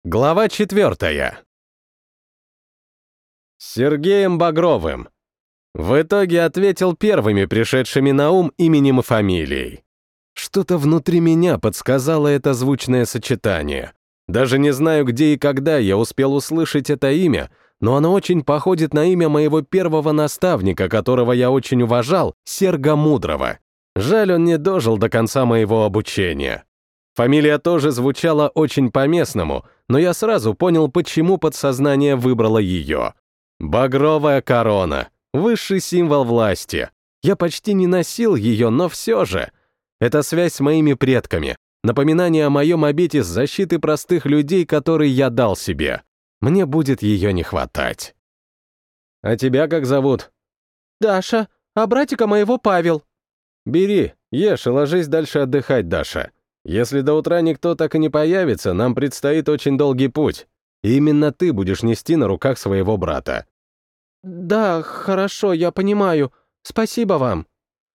Глава 4. С Сергеем Багровым. В итоге ответил первыми пришедшими на ум именем и фамилией. Что-то внутри меня подсказало это звучное сочетание. Даже не знаю, где и когда я успел услышать это имя, но оно очень походит на имя моего первого наставника, которого я очень уважал, Серга Мудрого. Жаль, он не дожил до конца моего обучения. Фамилия тоже звучала очень по-местному, но я сразу понял, почему подсознание выбрало ее. Багровая корона — высший символ власти. Я почти не носил ее, но все же. Это связь с моими предками, напоминание о моем обете защиты простых людей, который я дал себе. Мне будет ее не хватать. А тебя как зовут? Даша, а братика моего Павел. Бери, ешь и ложись дальше отдыхать, Даша. Если до утра никто так и не появится, нам предстоит очень долгий путь. И именно ты будешь нести на руках своего брата. Да, хорошо, я понимаю. Спасибо вам.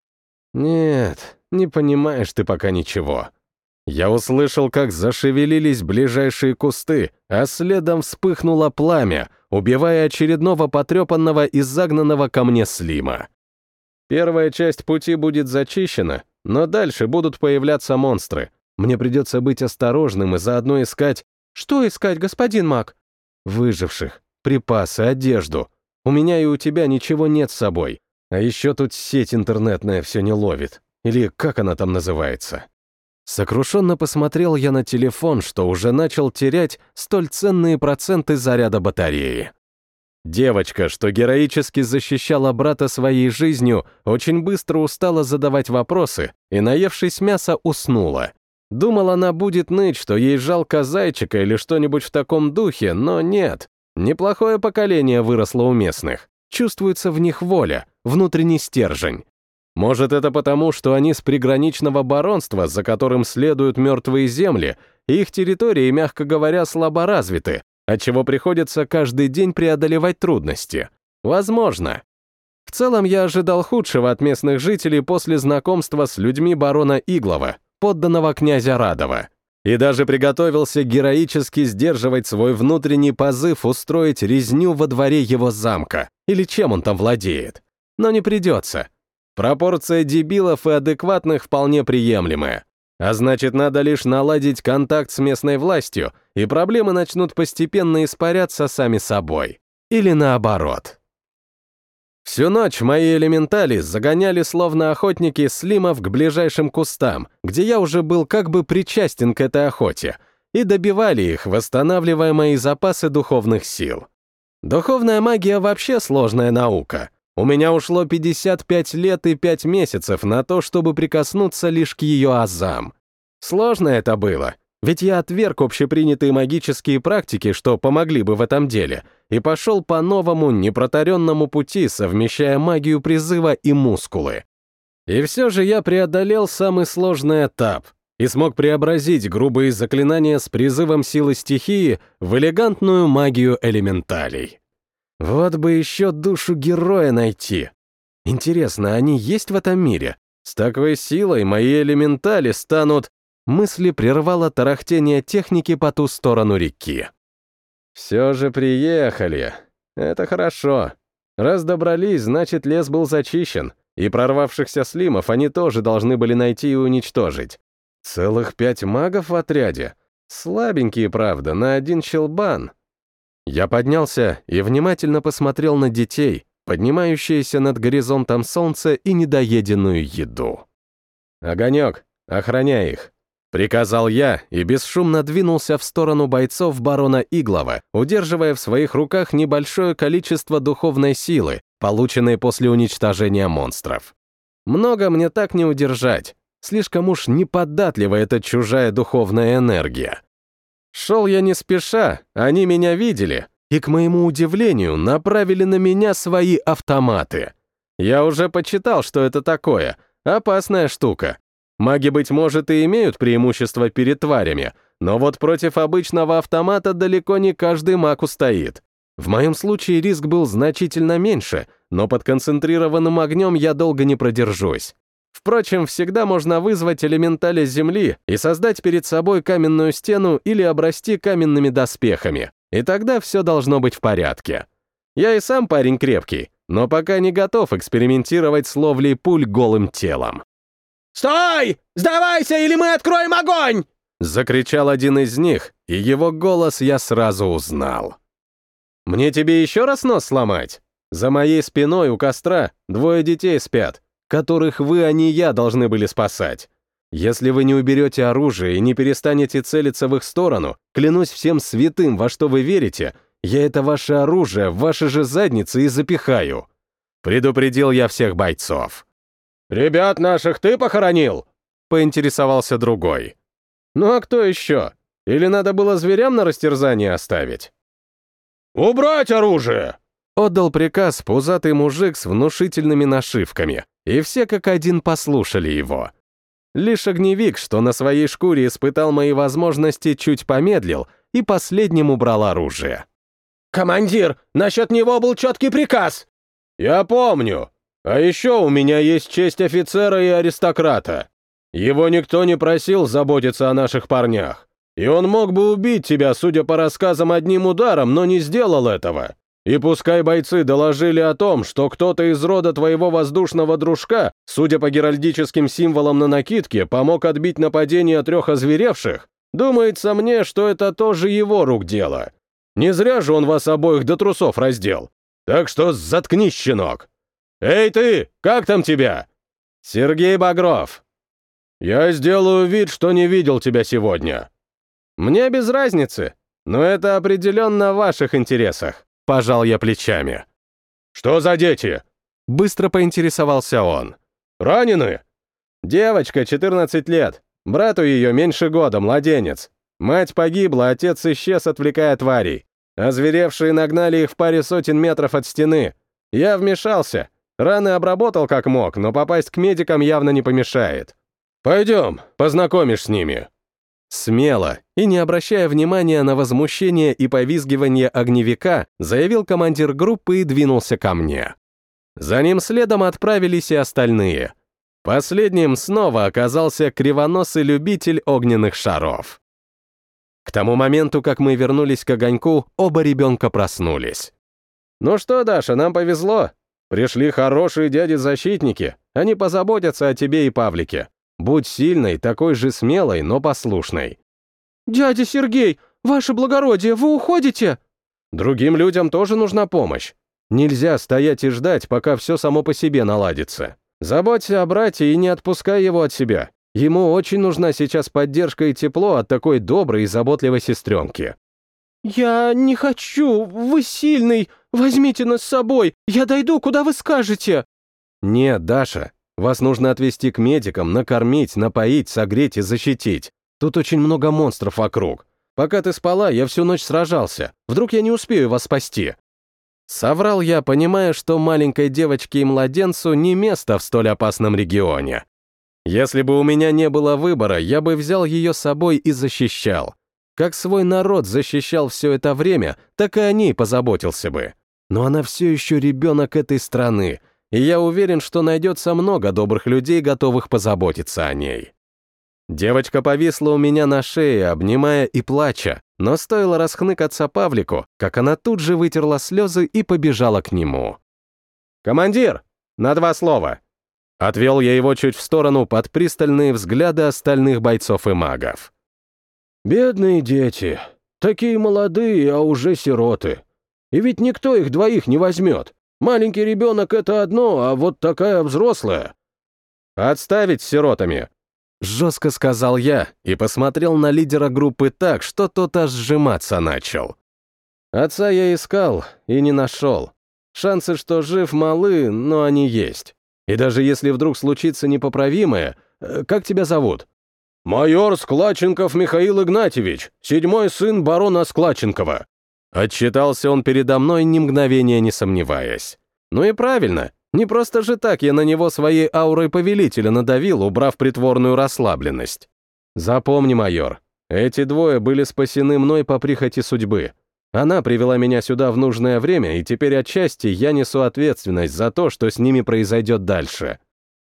Нет, не понимаешь ты пока ничего. Я услышал, как зашевелились ближайшие кусты, а следом вспыхнуло пламя, убивая очередного потрепанного и загнанного ко мне Слима. Первая часть пути будет зачищена, но дальше будут появляться монстры. Мне придется быть осторожным и заодно искать... Что искать, господин маг? Выживших, припасы, одежду. У меня и у тебя ничего нет с собой. А еще тут сеть интернетная все не ловит. Или как она там называется? Сокрушенно посмотрел я на телефон, что уже начал терять столь ценные проценты заряда батареи. Девочка, что героически защищала брата своей жизнью, очень быстро устала задавать вопросы и, наевшись мяса, уснула. Думал, она будет ныть, что ей жалко зайчика или что-нибудь в таком духе, но нет. Неплохое поколение выросло у местных. Чувствуется в них воля, внутренний стержень. Может, это потому, что они с приграничного баронства, за которым следуют мертвые земли, и их территории, мягко говоря, слабо развиты, отчего приходится каждый день преодолевать трудности. Возможно. В целом, я ожидал худшего от местных жителей после знакомства с людьми барона Иглова, подданного князя Радова. И даже приготовился героически сдерживать свой внутренний позыв устроить резню во дворе его замка, или чем он там владеет. Но не придется. Пропорция дебилов и адекватных вполне приемлемая. А значит, надо лишь наладить контакт с местной властью, и проблемы начнут постепенно испаряться сами собой. Или наоборот. Всю ночь мои элементали загоняли словно охотники слимов к ближайшим кустам, где я уже был как бы причастен к этой охоте, и добивали их, восстанавливая мои запасы духовных сил. Духовная магия вообще сложная наука. У меня ушло 55 лет и 5 месяцев на то, чтобы прикоснуться лишь к ее азам. Сложно это было, ведь я отверг общепринятые магические практики, что помогли бы в этом деле, и пошел по новому, непротаренному пути, совмещая магию призыва и мускулы. И все же я преодолел самый сложный этап и смог преобразить грубые заклинания с призывом силы стихии в элегантную магию элементалей. Вот бы еще душу героя найти. Интересно, они есть в этом мире? С такой силой мои элементали станут... Мысли прервало тарахтение техники по ту сторону реки. Все же приехали. Это хорошо. Раз добрались, значит, лес был зачищен, и прорвавшихся слимов они тоже должны были найти и уничтожить. Целых 5 магов в отряде. Слабенькие, правда, на один щелбан. Я поднялся и внимательно посмотрел на детей, поднимающиеся над горизонтом солнца и недоеденную еду. «Огонек, охраняй их», — приказал я и бесшумно двинулся в сторону бойцов барона Иглова, удерживая в своих руках небольшое количество духовной силы, полученной после уничтожения монстров. Много мне так не удержать, слишком уж неподатлива эта чужая духовная энергия. Шел я не спеша, они меня видели, и, к моему удивлению, направили на меня свои автоматы. Я уже почитал, что это такое. Опасная штука. Маги, быть может, и имеют преимущество перед тварями, но вот против обычного автомата далеко не каждый маг устоит. В моем случае риск был значительно меньше, но под концентрированным огнем я долго не продержусь. Впрочем, всегда можно вызвать элементали земли и создать перед собой каменную стену или обрасти каменными доспехами, и тогда все должно быть в порядке. Я и сам парень крепкий, но пока не готов экспериментировать с ловлей пуль голым телом. «Стой! Сдавайся, или мы откроем огонь!» Закричал один из них, и его голос я сразу узнал. «Мне тебе еще раз нос сломать? За моей спиной у костра 2 детей спят, которых вы, а не я, должны были спасать. Если вы не уберете оружие и не перестанете целиться в их сторону, клянусь всем святым, во что вы верите, я это ваше оружие в ваши же задницы и запихаю». Предупредил я всех бойцов. «Ребят наших ты похоронил?» — поинтересовался другой. «Ну а кто еще? Или надо было зверям на растерзание оставить?» «Убрать оружие!» — отдал приказ пузатый мужик с внушительными нашивками, и все как один послушали его. Лишь огневик, что на своей шкуре испытал мои возможности, чуть помедлил и последним убрал оружие. «Командир, насчет него был четкий приказ!» «Я помню. А еще у меня есть честь офицера и аристократа. Его никто не просил заботиться о наших парнях. И он мог бы убить тебя, судя по рассказам, одним ударом, но не сделал этого. И пускай бойцы доложили о том, что кто-то из рода твоего воздушного дружка, судя по геральдическим символам на накидке, помог отбить нападение 3 озверевших, думается мне, что это тоже его рук дело. Не зря же он вас обоих до трусов раздел. Так что заткнись, щенок. Эй ты, как там тебя?» «Сергей Багров». «Я сделаю вид, что не видел тебя сегодня». «Мне без разницы, но это определенно в ваших интересах», — пожал я плечами. «Что за дети?» — быстро поинтересовался он. «Ранены?» «Девочка, 14 лет. Брату ее меньше года, младенец. Мать погибла, отец исчез, отвлекая тварей. Озверевшие нагнали их в паре сотен метров от стены. Я вмешался. Раны обработал как мог, но попасть к медикам явно не помешает. Пойдем, познакомишь с ними». Смело и не обращая внимания на возмущение и повизгивание огневика, заявил командир группы и двинулся ко мне. За ним следом отправились и остальные. Последним снова оказался кривоносый любитель огненных шаров. К тому моменту, как мы вернулись к огоньку, оба ребенка проснулись. «Ну что, Даша, нам повезло. Пришли хорошие дяди-защитники, они позаботятся о тебе и Павлике. Будь сильной, такой же смелой, но послушной». «Дядя Сергей, ваше благородие, вы уходите?» «Другим людям тоже нужна помощь. Нельзя стоять и ждать, пока все само по себе наладится. Заботься о брате и не отпускай его от себя. Ему очень нужна сейчас поддержка и тепло от такой доброй и заботливой сестренки». «Я не хочу, вы сильный, возьмите нас с собой, я дойду, куда вы скажете». «Нет, Даша, вас нужно отвезти к медикам, накормить, напоить, согреть и защитить. Тут очень много монстров вокруг. Пока ты спала, я всю ночь сражался. Вдруг я не успею вас спасти». Соврал я, понимая, что маленькой девочке и младенцу не место в столь опасном регионе. Если бы у меня не было выбора, я бы взял ее с собой и защищал. Как свой народ защищал все это время, так и о ней позаботился бы. Но она все еще ребенок этой страны, и я уверен, что найдется много добрых людей, готовых позаботиться о ней. Девочка повисла у меня на шее, обнимая и плача, но стоило расхныкаться Павлику, как она тут же вытерла слезы и побежала к нему. «Командир, на 2 слова!» Отвел я его чуть в сторону под пристальные взгляды остальных бойцов и магов. «Бедные дети, такие молодые, а уже сироты. И ведь никто их 2 не возьмет. Маленький ребенок — это одно, а вот такая взрослая». «Отставить с сиротами», — жестко сказал я и посмотрел на лидера группы так, что тот аж сжиматься начал. Отца я искал и не нашел. Шансы, что жив, малы, но они есть. И даже если вдруг случится непоправимое, как тебя зовут? «Майор Склаченков Михаил Игнатьевич, 7-й сын барона Склаченкова». Отчитался он передо мной, ни мгновения не сомневаясь. Ну и правильно, не просто же так я на него своей аурой повелителя надавил, убрав притворную расслабленность. Запомни, майор, эти 2 были спасены мной по прихоти судьбы. Она привела меня сюда в нужное время, и теперь отчасти я несу ответственность за то, что с ними произойдет дальше.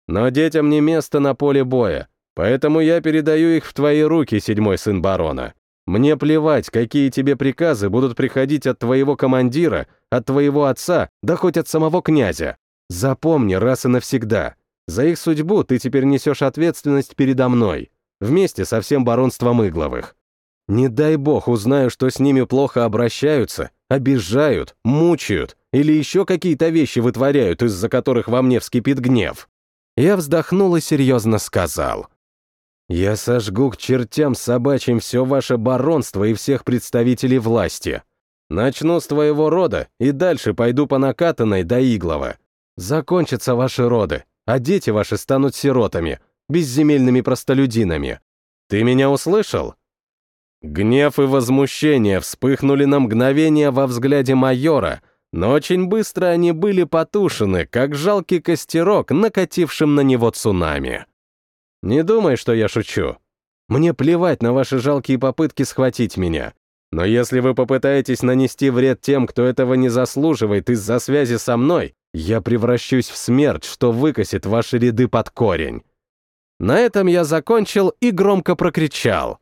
Но детям не место на поле боя, поэтому я передаю их в твои руки, седьмой сын барона. Мне плевать, какие тебе приказы будут приходить от твоего командира, от твоего отца, да хоть от самого князя. Запомни раз и навсегда, за их судьбу ты теперь несешь ответственность передо мной, вместе со всем баронством Игловых. Не дай бог узнаю, что с ними плохо обращаются, обижают, мучают или еще какие-то вещи вытворяют, из-за которых во мне вскипит гнев. Я вздохнул и серьезно сказал: «Я сожгу к чертям собачьим все ваше баронство и всех представителей власти. Начну с твоего рода и дальше пойду по накатанной до Иглова. Закончатся ваши роды, а дети ваши станут сиротами, безземельными простолюдинами. Ты меня услышал?» Гнев и возмущение вспыхнули на мгновение во взгляде майора, но очень быстро они были потушены, как жалкий костерок, накатившим на него цунами. «Не думай, что я шучу. Мне плевать на ваши жалкие попытки схватить меня. Но если вы попытаетесь нанести вред тем, кто этого не заслуживает из-за связи со мной, я превращусь в смерть, что выкосит ваши ряды под корень». На этом я закончил и громко прокричал: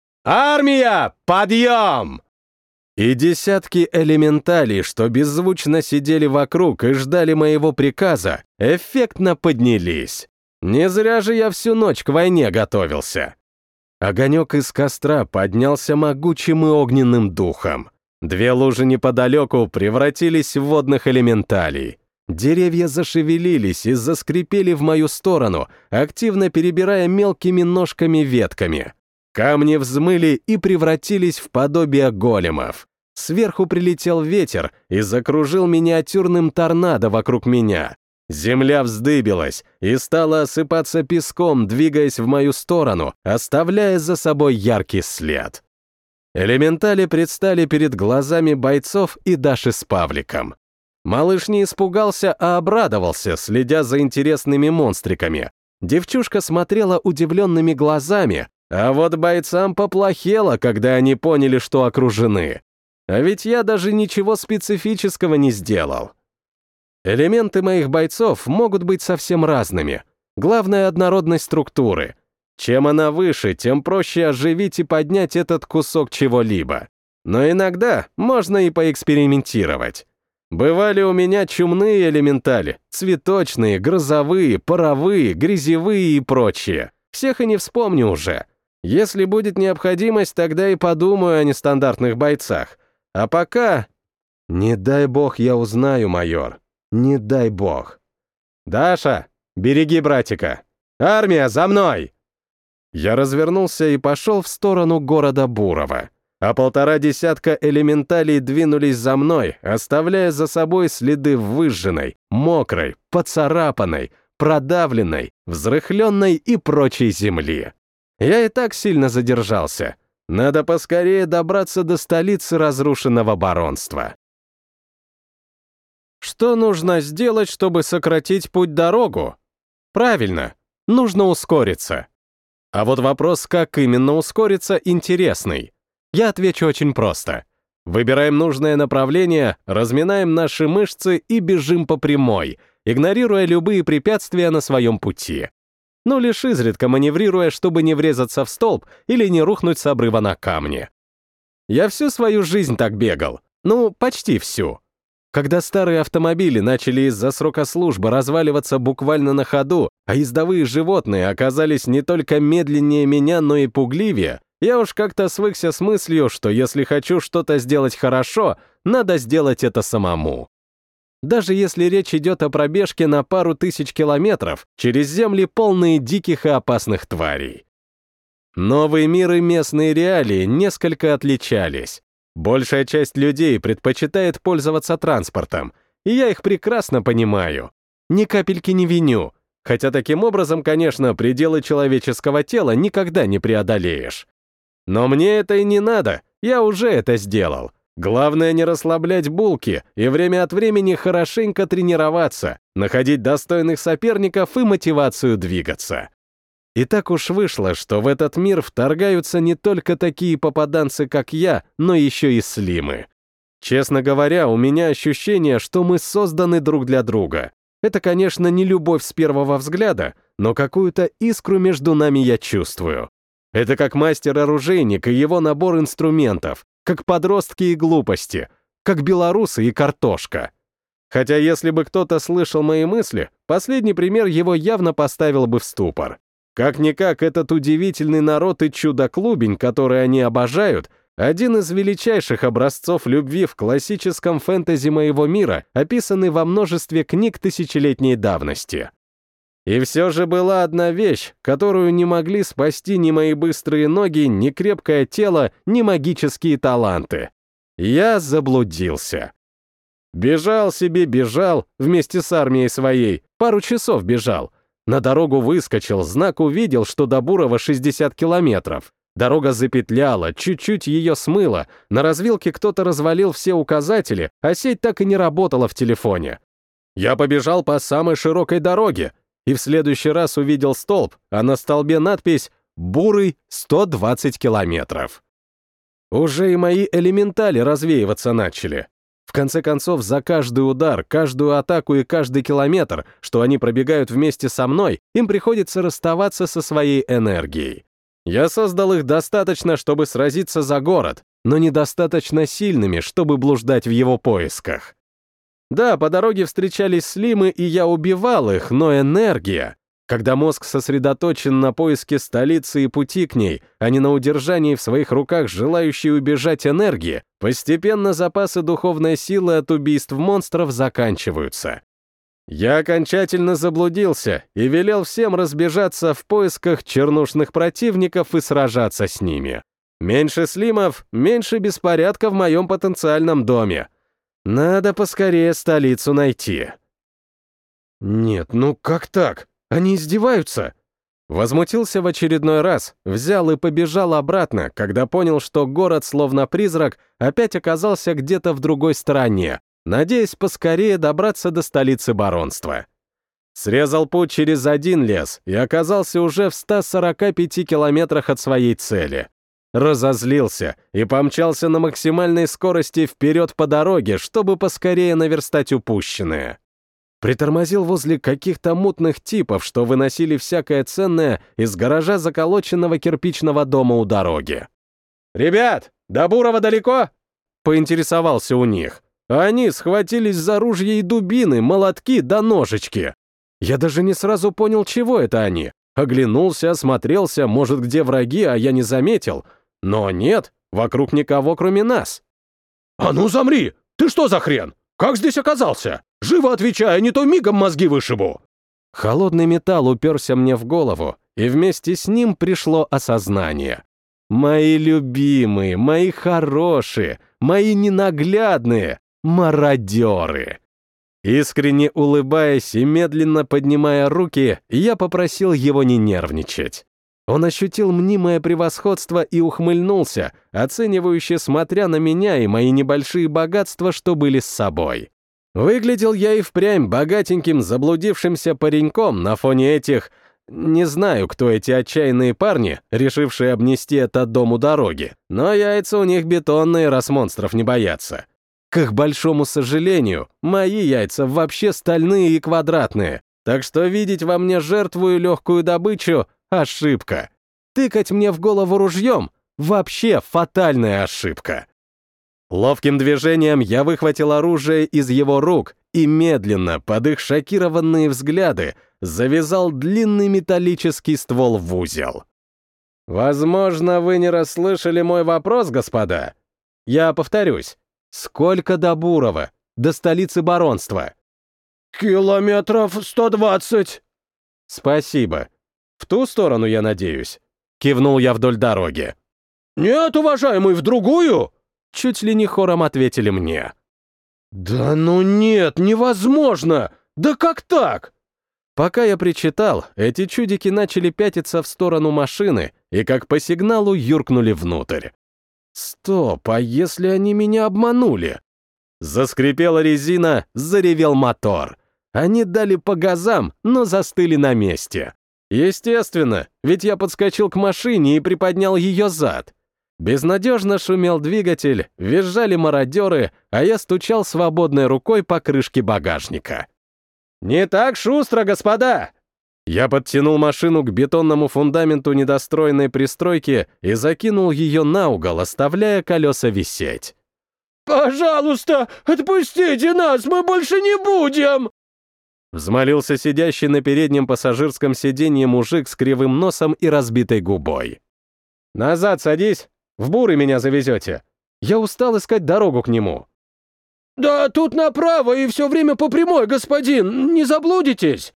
«Армия, подъем!» И десятки элементалей, что беззвучно сидели вокруг и ждали моего приказа, эффектно поднялись. Не зря же я всю ночь к войне готовился. Огонек из костра поднялся могучим и огненным духом. Две лужи неподалеку превратились в водных элементалей. Деревья зашевелились и заскрипели в мою сторону, активно перебирая мелкими ножками-ветками. Камни взмыли и превратились в подобие големов. Сверху прилетел ветер и закружил миниатюрным торнадо вокруг меня. Земля вздыбилась и стала осыпаться песком, двигаясь в мою сторону, оставляя за собой яркий след. Элементали предстали перед глазами бойцов и Даши с Павликом. Малыш не испугался, а обрадовался, следя за интересными монстриками. Девчушка смотрела удивленными глазами, а вот бойцам поплохело, когда они поняли, что окружены. А ведь я даже ничего специфического не сделал. Элементы моих бойцов могут быть совсем разными. Главное — однородность структуры. Чем она выше, тем проще оживить и поднять этот кусок чего-либо. Но иногда можно и поэкспериментировать. Бывали у меня чумные элементали, цветочные, грозовые, паровые, грязевые и прочие. Всех и не вспомню уже. Если будет необходимость, тогда и подумаю о нестандартных бойцах. А пока... Не дай бог я узнаю, майор. Не дай бог. «Даша, береги братика! Армия, за мной!» Я развернулся и пошел в сторону города Бурова. А 1,5 десятка элементалей двинулись за мной, оставляя за собой следы выжженной, мокрой, поцарапанной, продавленной, взрыхленной и прочей земли. Я и так сильно задержался. Надо поскорее добраться до столицы разрушенного баронства. Что нужно сделать, чтобы сократить путь-дорогу? Правильно, нужно ускориться. А вот вопрос, как именно ускориться, интересный. Я отвечу очень просто. Выбираем нужное направление, разминаем наши мышцы и бежим по прямой, игнорируя любые препятствия на своем пути. Но лишь изредка маневрируя, чтобы не врезаться в столб или не рухнуть с обрыва на камни. Я всю свою жизнь так бегал. Ну, почти всю. Когда старые автомобили начали из-за срока службы разваливаться буквально на ходу, а ездовые животные оказались не только медленнее меня, но и пугливее, я уж как-то свыкся с мыслью, что если хочу что-то сделать хорошо, надо сделать это самому. Даже если речь идет о пробежке на пару тысяч километров через земли, полные диких и опасных тварей. Новый мир и местные реалии несколько отличались. Большая часть людей предпочитает пользоваться транспортом, и я их прекрасно понимаю. Ни капельки не виню, хотя таким образом, конечно, пределы человеческого тела никогда не преодолеешь. Но мне это и не надо, я уже это сделал. Главное не расслаблять булки и время от времени хорошенько тренироваться, находить достойных соперников и мотивацию двигаться. И так уж вышло, что в этот мир вторгаются не только такие попаданцы, как я, но еще и слимы. Честно говоря, у меня ощущение, что мы созданы друг для друга. Это, конечно, не любовь с первого взгляда, но какую-то искру между нами я чувствую. Это как мастер-оружейник и его набор инструментов, как подростки и глупости, как белорусы и картошка. Хотя если бы кто-то слышал мои мысли, последний пример его явно поставил бы в ступор. Как-никак этот удивительный народ и чудо-клубень, который они обожают, один из величайших образцов любви в классическом фэнтези моего мира, описанный во множестве книг тысячелетней давности. И все же была одна вещь, которую не могли спасти ни мои быстрые ноги, ни крепкое тело, ни магические таланты. Я заблудился. Бежал себе, бежал, вместе с армией своей, пару часов бежал. На дорогу выскочил, знак увидел, что до Бурова 60 километров. Дорога запетляла, чуть-чуть ее смыло, на развилке кто-то развалил все указатели, а сеть так и не работала в телефоне. Я побежал по самой широкой дороге, и в следующий раз увидел столб, а на столбе надпись «Бурый 120 километров». Уже и мои элементали развеиваться начали. В конце концов, за каждый удар, каждую атаку и каждый километр, что они пробегают вместе со мной, им приходится расставаться со своей энергией. Я создал их достаточно, чтобы сразиться за город, но недостаточно сильными, чтобы блуждать в его поисках. Да, по дороге встречались слимы, и я убивал их, но энергия... Когда мозг сосредоточен на поиске столицы и пути к ней, а не на удержании в своих руках желающей убежать энергии, постепенно запасы духовной силы от убийств монстров заканчиваются. Я окончательно заблудился и велел всем разбежаться в поисках чернушных противников и сражаться с ними. Меньше слимов, меньше беспорядка в моем потенциальном доме. Надо поскорее столицу найти. Нет, ну как так? Они издеваются? Возмутился в очередной раз, взял и побежал обратно, когда понял, что город, словно призрак, опять оказался где-то в другой стороне, надеясь поскорее добраться до столицы баронства. Срезал путь через один лес и оказался уже в 145 километрах от своей цели. Разозлился и помчался на максимальной скорости вперед по дороге, чтобы поскорее наверстать упущенное. Притормозил возле каких-то мутных типов, что выносили всякое ценное из гаража заколоченного кирпичного дома у дороги. «Ребят, до Бурова далеко?» — поинтересовался у них. Они схватились за ружья и дубины, молотки да ножички. Я даже не сразу понял, чего это они. Оглянулся, осмотрелся, может, где враги, а я не заметил. Но нет, вокруг никого, кроме нас. «А ну замри! Ты что за хрен? Как здесь оказался? Живо отвечай, а не то мигом мозги вышибу!» Холодный металл уперся мне в голову, и вместе с ним пришло осознание. Мои любимые, мои хорошие, мои ненаглядные мародеры. Искренне улыбаясь и медленно поднимая руки, я попросил его не нервничать. Он ощутил мнимое превосходство и ухмыльнулся, оценивающе смотря на меня и мои небольшие богатства, что были с собой. Выглядел я и впрямь богатеньким заблудившимся пареньком на фоне этих... Не знаю, кто эти отчаянные парни, решившие обнести этот дом у дороги, но яйца у них бетонные, раз монстров не боятся. К их большому сожалению, мои яйца вообще стальные и квадратные, так что видеть во мне жертву и легкую добычу — ошибка. Тыкать мне в голову ружьем — вообще фатальная ошибка. Ловким движением я выхватил оружие из его рук и медленно, под их шокированные взгляды, завязал длинный металлический ствол в узел. Возможно, вы не расслышали мой вопрос, господа. Я повторюсь. Сколько до Бурова, до столицы баронства? «Километров 120. «Спасибо. В ту сторону, я надеюсь?» Кивнул я вдоль дороги. «Нет, уважаемый, в другую!» Чуть ли не хором ответили мне. «Да ну нет, невозможно! Да как так?» Пока я причитал, эти чудики начали пятиться в сторону машины и как по сигналу юркнули внутрь. «Стоп, а если они меня обманули?» Заскрипела резина, заревел мотор. Они дали по газам, но застыли на месте. Естественно, ведь я подскочил к машине и приподнял ее зад. Безнадежно шумел двигатель, визжали мародеры, а я стучал свободной рукой по крышке багажника. «Не так шустро, господа!» Я подтянул машину к бетонному фундаменту недостроенной пристройки и закинул ее на угол, оставляя колеса висеть. «Пожалуйста, отпустите нас, мы больше не будем!» Взмолился сидящий на переднем пассажирском сиденье мужик с кривым носом и разбитой губой. «Назад садись, в буры меня завезете. Я устал искать дорогу к нему». «Да тут направо и все время по прямой, господин, не заблудитесь!»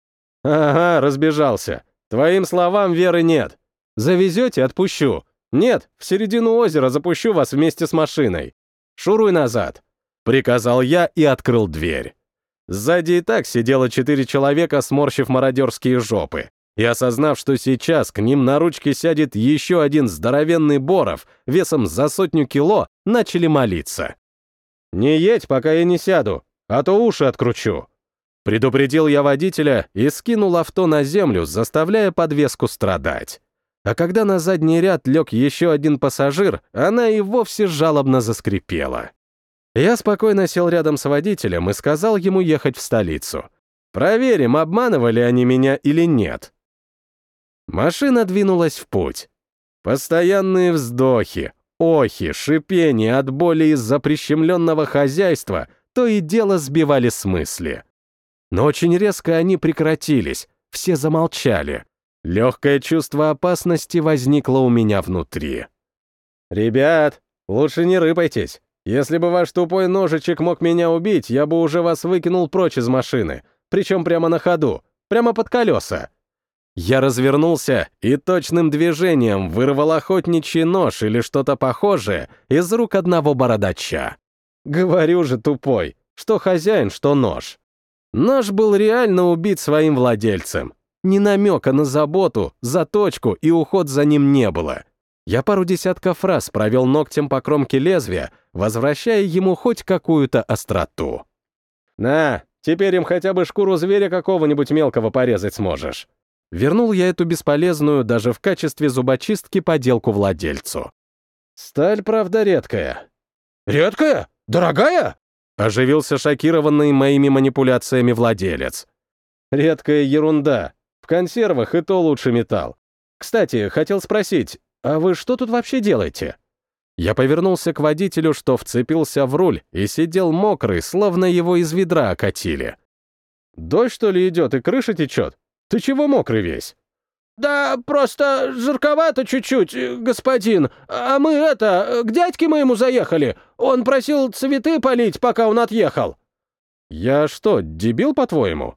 «Ага, разбежался. Твоим словам веры нет. Завезете — отпущу. Нет, в середину озера запущу вас вместе с машиной. Шуруй назад», — приказал я и открыл дверь. Сзади и так сидело 4 человека, сморщив мародерские жопы, и осознав, что сейчас к ним на ручки сядет еще один здоровенный Боров весом за 100 кило, начали молиться. «Не едь, пока я не сяду, а то уши откручу». Предупредил я водителя и скинул авто на землю, заставляя подвеску страдать. А когда на задний ряд лег еще один пассажир, она и вовсе жалобно заскрипела. Я спокойно сел рядом с водителем и сказал ему ехать в столицу. Проверим, обманывали они меня или нет. Машина двинулась в путь. Постоянные вздохи, охи, шипение от боли из-за прищемленного хозяйства то и дело сбивали с мысли. Но очень резко они прекратились, все замолчали. Легкое чувство опасности возникло у меня внутри. «Ребят, лучше не рыпайтесь. Если бы ваш тупой ножичек мог меня убить, я бы уже вас выкинул прочь из машины, причем прямо на ходу, прямо под колеса». Я развернулся и точным движением вырвал охотничий нож или что-то похожее из рук одного бородача. Говорю же, тупой, что хозяин, что нож. Нож был реально убит своим владельцем. Ни намека на заботу, заточку и уход за ним не было. Я пару десятков раз провел ногтем по кромке лезвия, возвращая ему хоть какую-то остроту. «На, теперь им хотя бы шкуру зверя какого-нибудь мелкого порезать сможешь». Вернул я эту бесполезную даже в качестве зубочистки поделку владельцу. «Сталь, правда, редкая». «Редкая? Дорогая?» — оживился шокированный моими манипуляциями владелец. «Редкая ерунда. В консервах и то лучше металл. Кстати, хотел спросить, а вы что тут вообще делаете?» Я повернулся к водителю, что вцепился в руль и сидел мокрый, словно его из ведра окатили. «Дождь, что ли, идет и крыша течет? Ты чего мокрый весь?» «Да просто жарковато чуть-чуть, господин. А мы к дядьке моему заехали. Он просил цветы полить, пока он отъехал». «Я что, дебил, по-твоему?»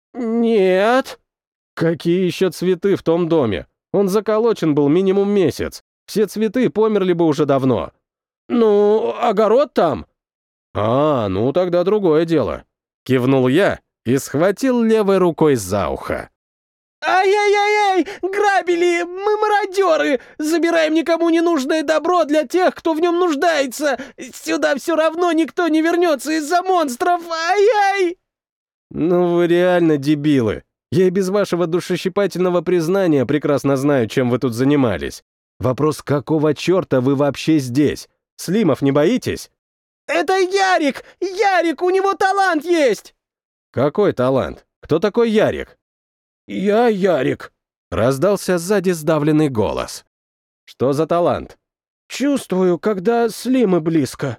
«Нет». «Какие еще цветы в том доме? Он заколочен был минимум месяц. Все цветы померли бы уже давно». «Ну, огород там». «А, ну тогда другое дело». Кивнул я и схватил левой рукой за ухо. «Ай-яй-яй-яй! Грабили! Мы мародеры! Забираем никому не нужное добро для тех, кто в нем нуждается! Сюда все равно никто не вернется из-за монстров! Ай-яй!» «Ну вы реально дебилы! Я и без вашего душещипательного признания прекрасно знаю, чем вы тут занимались. Вопрос, какого черта вы вообще здесь? Слимов не боитесь?» «Это Ярик! Ярик, у него талант есть!» «Какой талант? Кто такой Ярик?» «Я Ярик», — раздался сзади сдавленный голос. «Что за талант?» «Чувствую, когда слимы близко».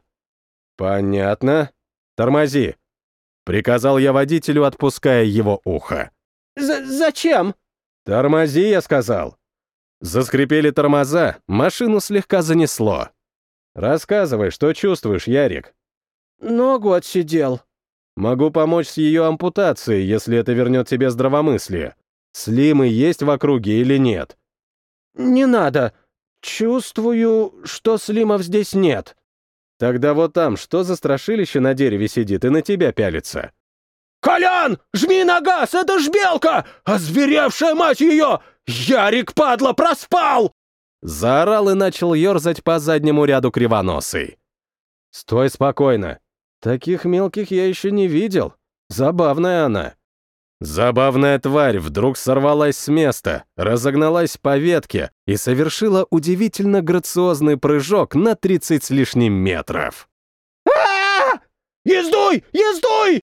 «Понятно. Тормози», — приказал я водителю, отпуская его ухо. «Зачем?» «Тормози», — я сказал. Заскрипели тормоза, машину слегка занесло. «Рассказывай, что чувствуешь, Ярик?» «Ногу отсидел». «Могу помочь с ее ампутацией, если это вернет тебе здравомыслие. Слимы есть в округе или нет?» «Не надо. Чувствую, что слимов здесь нет». «Тогда вот там, что за страшилище на дереве сидит и на тебя пялится?» «Колян, жми на газ, это ж белка! Озверевшая мать ее! Ярик, падла, проспал!» Заорал и начал ерзать по заднему ряду кривоносый. «Стой спокойно. Таких мелких я еще не видел. Забавная она». Забавная тварь вдруг сорвалась с места, разогналась по ветке и совершила удивительно грациозный прыжок на 30 с лишним метров. «А-а-а! Ездуй! Ездуй!»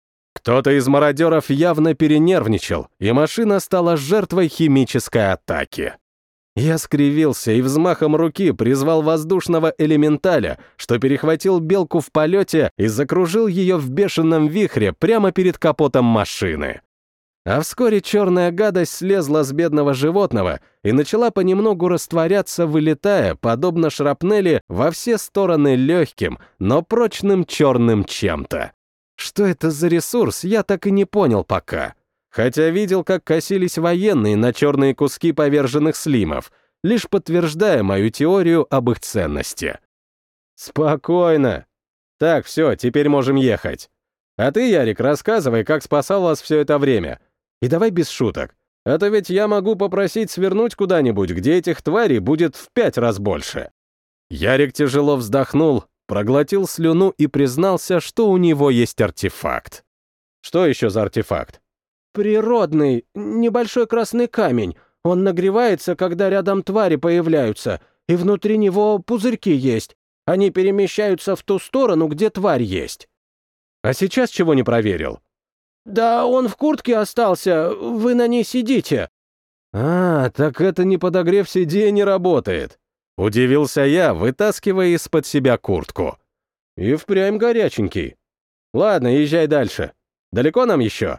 Кто-то из мародеров явно перенервничал, и машина стала жертвой химической атаки. Я скривился и взмахом руки призвал воздушного элементаля, что перехватил белку в полете и закружил ее в бешеном вихре прямо перед капотом машины. А вскоре черная гадость слезла с бедного животного и начала понемногу растворяться, вылетая, подобно шрапнели, во все стороны легким, но прочным черным чем-то. Что это за ресурс, я так и не понял пока. Хотя видел, как косились военные на черные куски поверженных слимов, лишь подтверждая мою теорию об их ценности. Спокойно. Так, все, теперь можем ехать. А ты, Ярик, рассказывай, как спасал вас все это время. И давай без шуток. А то ведь я могу попросить свернуть куда-нибудь, где этих тварей будет в 5 раз больше. Ярик тяжело вздохнул, проглотил слюну и признался, что у него есть артефакт. Что еще за артефакт? Природный, небольшой красный камень. Он нагревается, когда рядом твари появляются, и внутри него пузырьки есть. Они перемещаются в ту сторону, где тварь есть. А сейчас чего не проверил? Да он в куртке остался, вы на ней сидите. А, так это не подогрев сиденья работает. Удивился я, вытаскивая из-под себя куртку. И впрямь горяченький. Ладно, езжай дальше. Далеко нам еще?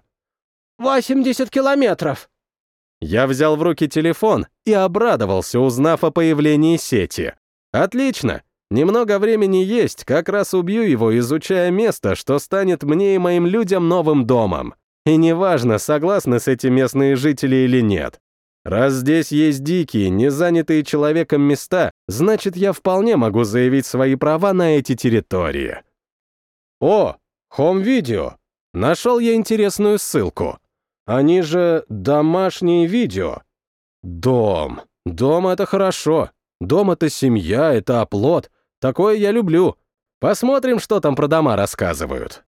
80 километров. Я взял в руки телефон и обрадовался, узнав о появлении сети. Отлично. Немного времени есть, как раз убью его, изучая место, что станет мне и моим людям новым домом. И неважно, согласны с этим местные жители или нет. Раз здесь есть дикие, не занятые человеком места, значит, я вполне могу заявить свои права на эти территории. О, хом-видео. Нашел я интересную ссылку. Они же домашние видео. Дом. Дом — это хорошо. Дом — это семья, это оплот. Такое я люблю. Посмотрим, что там про дома рассказывают.